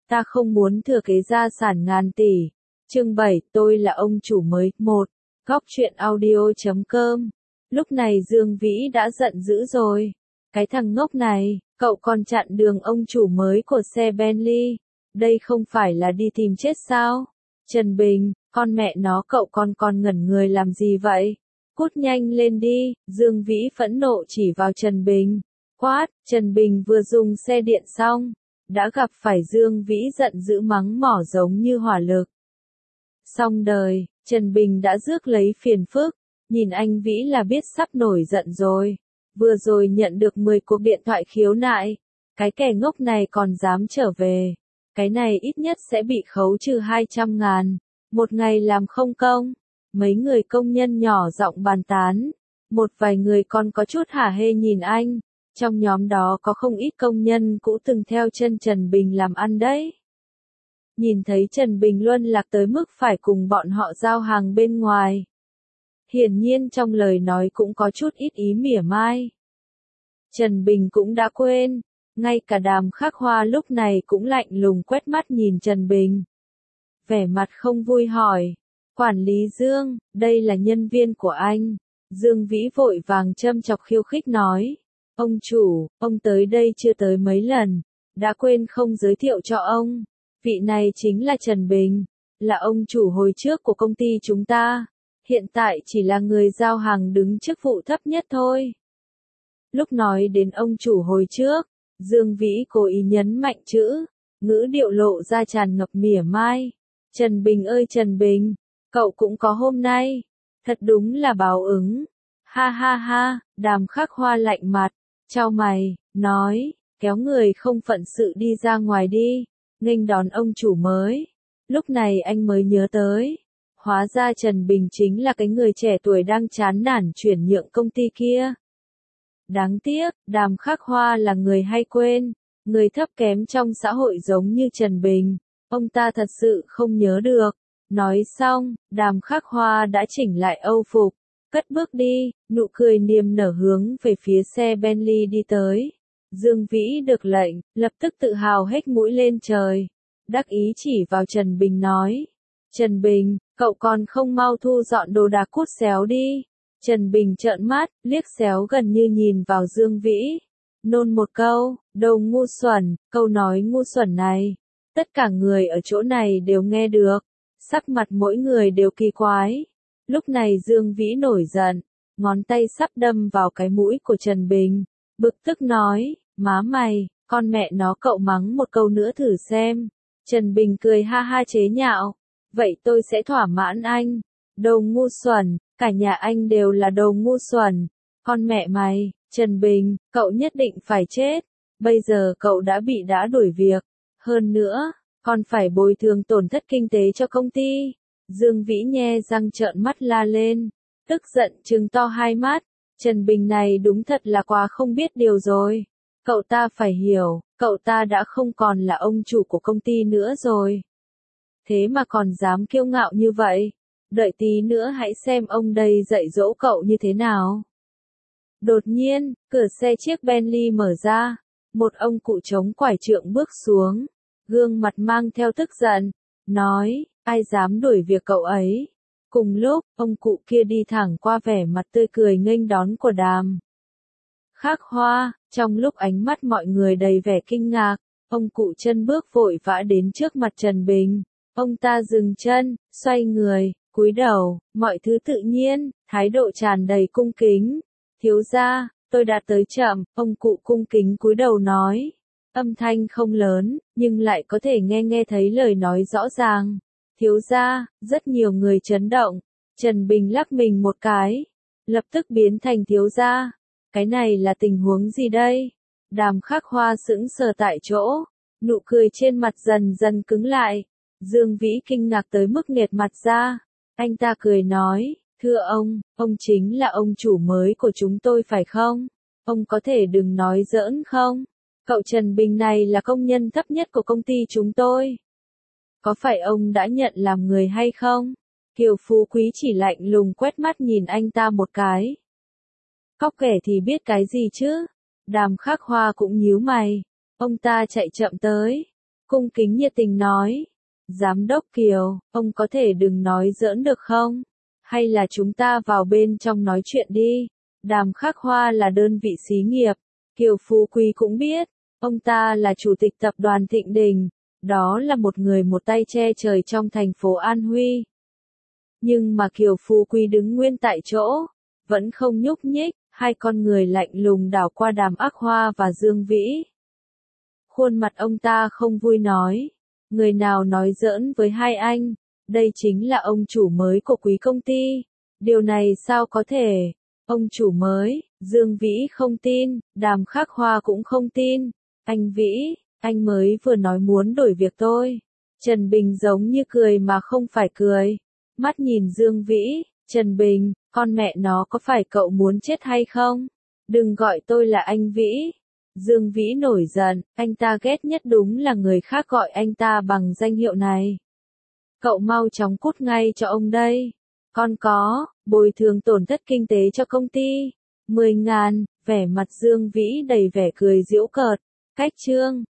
Ta không muốn thừa kế gia sản ngàn tỷ. Chương 7, tôi là ông chủ mới. 1. Góc truyện audio.com. Lúc này Dương Vĩ đã giận dữ rồi. Cái thằng ngốc này, cậu còn chặn đường ông chủ mới của xe Bentley. Đây không phải là đi tìm chết sao? Trần Bình, con mẹ nó, cậu còn ngẩn người làm gì vậy? Cút nhanh lên đi. Dương Vĩ phẫn nộ chỉ vào Trần Bình. Quát. Trần Bình vừa dùng xe điện xong, đã gặp phải Dương Vĩ giận dữ mắng mỏ giống như hỏa lực. Xong đời, Trần Bình đã rước lấy phiền phức, nhìn anh Vĩ là biết sắp nổi giận rồi. Vừa rồi nhận được 10 cuộc điện thoại khiếu nại, cái kẻ ngốc này còn dám trở về. Cái này ít nhất sẽ bị khấu trừ 200.000, một ngày làm không công. Mấy người công nhân nhỏ giọng bàn tán, một vài người còn có chút hả hê nhìn anh. Trong nhóm đó có không ít công nhân cũ từng theo chân Trần Bình làm ăn đấy. Nhìn thấy Trần Bình luân lạc tới mức phải cùng bọn họ giao hàng bên ngoài. Hiển nhiên trong lời nói cũng có chút ít ý mỉa mai. Trần Bình cũng đã quên, ngay cả Đàm Khắc Hoa lúc này cũng lạnh lùng quét mắt nhìn Trần Bình. Vẻ mặt không vui hỏi, quản lý Dương, đây là nhân viên của anh. Dương Vĩ vội vàng châm chọc khiêu khích nói. Ông chủ, ông tới đây chưa tới mấy lần, đã quên không giới thiệu cho ông. Vị này chính là Trần Bình, là ông chủ hồi trước của công ty chúng ta. Hiện tại chỉ là người giao hàng đứng chức vụ thấp nhất thôi. Lúc nói đến ông chủ hồi trước, Dương Vĩ cố ý nhấn mạnh chữ, ngữ điệu lộ ra tràn ngập mỉa mai. Trần Bình ơi Trần Bình, cậu cũng có hôm nay, thật đúng là báo ứng. Ha ha ha, Đàm Khắc Hoa lạnh mặt, chau mày, nói, kéo người không phận sự đi ra ngoài đi, nghênh đón ông chủ mới. Lúc này anh mới nhớ tới, hóa ra Trần Bình chính là cái người trẻ tuổi đang chán nản chuyển nhượng công ty kia. Đáng tiếc, Đàm Khắc Hoa là người hay quên, người thấp kém trong xã hội giống như Trần Bình, ông ta thật sự không nhớ được. Nói xong, Đàm Khắc Hoa đã chỉnh lại âu phục, cất bước đi, nụ cười niềm nở hướng về phía xe Bentley đi tới. Dương Vĩ được lệnh, lập tức tự hào hết mũi lên trời, đắc ý chỉ vào Trần Bình nói. Trần Bình, cậu còn không mau thu dọn đồ đạc cút xéo đi. Trần Bình trợn mắt, liếc xéo gần như nhìn vào Dương Vĩ. Nôn một câu, đồ ngu xuẩn, câu nói ngu xuẩn này. Tất cả người ở chỗ này đều nghe được. Sắc mặt mỗi người đều kỳ quái. Lúc này Dương Vĩ nổi giận, ngón tay sắp đâm vào cái mũi của Trần Bình. Bực tức nói, má mày, con mẹ nó cậu mắng một câu nữa thử xem. Trần Bình cười ha ha chế nhạo. Vậy tôi sẽ thỏa mãn anh. Đồ ngu xuẩn, cả nhà anh đều là đồ ngu xuẩn. Con mẹ mày, Trần Bình, cậu nhất định phải chết. Bây giờ cậu đã đuổi việc. Hơn nữa, còn phải bồi thường tổn thất kinh tế cho công ty. Dương Vĩ nhe răng trợn mắt la lên, tức giận trừng to hai mắt. Trần Bình này đúng thật là quá không biết điều rồi. Cậu ta phải hiểu, cậu ta đã không còn là ông chủ của công ty nữa rồi. Thế mà còn dám kiêu ngạo như vậy. Đợi tí nữa hãy xem ông đây dạy dỗ cậu như thế nào. Đột nhiên, cửa xe chiếc Bentley mở ra. Một ông cụ chống quải trượng bước xuống. Gương mặt mang theo tức giận. Nói, ai dám đuổi việc cậu ấy. Cùng lúc, ông cụ kia đi thẳng qua vẻ mặt tươi cười nghênh đón của Đàm Khắc Hoa. Trong lúc ánh mắt mọi người đầy vẻ kinh ngạc, ông cụ chân bước vội vã đến trước mặt Trần Bình. Ông ta dừng chân, xoay người, cúi đầu, mọi thứ tự nhiên, thái độ tràn đầy cung kính. Thiếu gia, tôi đã tới chậm, ông cụ cung kính cúi đầu nói. Âm thanh không lớn, nhưng lại có thể nghe thấy lời nói rõ ràng. Thiếu gia, rất nhiều người chấn động. Trần Bình lắc mình một cái, lập tức biến thành thiếu gia. Cái này là tình huống gì đây? Đàm Khắc Hoa sững sờ tại chỗ, nụ cười trên mặt dần dần cứng lại. Dương Vĩ kinh ngạc tới mức nghẹt mặt ra. Anh ta cười nói, thưa ông chính là ông chủ mới của chúng tôi phải không? Ông có thể đừng nói giỡn không? Cậu Trần Bình này là công nhân thấp nhất của công ty chúng tôi. Có phải ông đã nhận làm người hay không? Kiều Phú Quý chỉ lạnh lùng quét mắt nhìn anh ta một cái. Cóc ghẻ thì biết cái gì chứ? Đàm Khắc Hoa cũng nhíu mày. Ông ta chạy chậm tới. cung kính nhiệt tình nói. Giám đốc Kiều, ông có thể đừng nói giỡn được không? Hay là chúng ta vào bên trong nói chuyện đi. Đàm Khắc Hoa là đơn vị xí nghiệp. Kiều Phú Quý cũng biết. Ông ta là chủ tịch tập đoàn Thịnh Đình. Đó là một người một tay che trời trong thành phố An Huy. Nhưng mà Kiều Phú Quý đứng nguyên tại chỗ. Vẫn không nhúc nhích. Hai con người lạnh lùng đảo qua Đàm Ác Hoa và Dương Vĩ. Khuôn mặt ông ta không vui nói. Người nào nói giỡn với hai anh? Đây chính là ông chủ mới của quý công ty. Điều này sao có thể? Ông chủ mới, Dương Vĩ không tin, Đàm Khắc Hoa cũng không tin. Anh Vĩ, anh mới vừa nói muốn đổi việc tôi. Trần Bình giống như cười mà không phải cười. Mắt nhìn Dương Vĩ, Trần Bình, con mẹ nó có phải cậu muốn chết hay không? Đừng gọi tôi là anh Vĩ. Dương Vĩ nổi giận, anh ta ghét nhất đúng là người khác gọi anh ta bằng danh hiệu này. Cậu mau chóng cút ngay cho ông đây. Còn có, bồi thường tổn thất kinh tế cho công ty. 10.000, vẻ mặt Dương Vĩ đầy vẻ cười giễu cợt. Cách chương.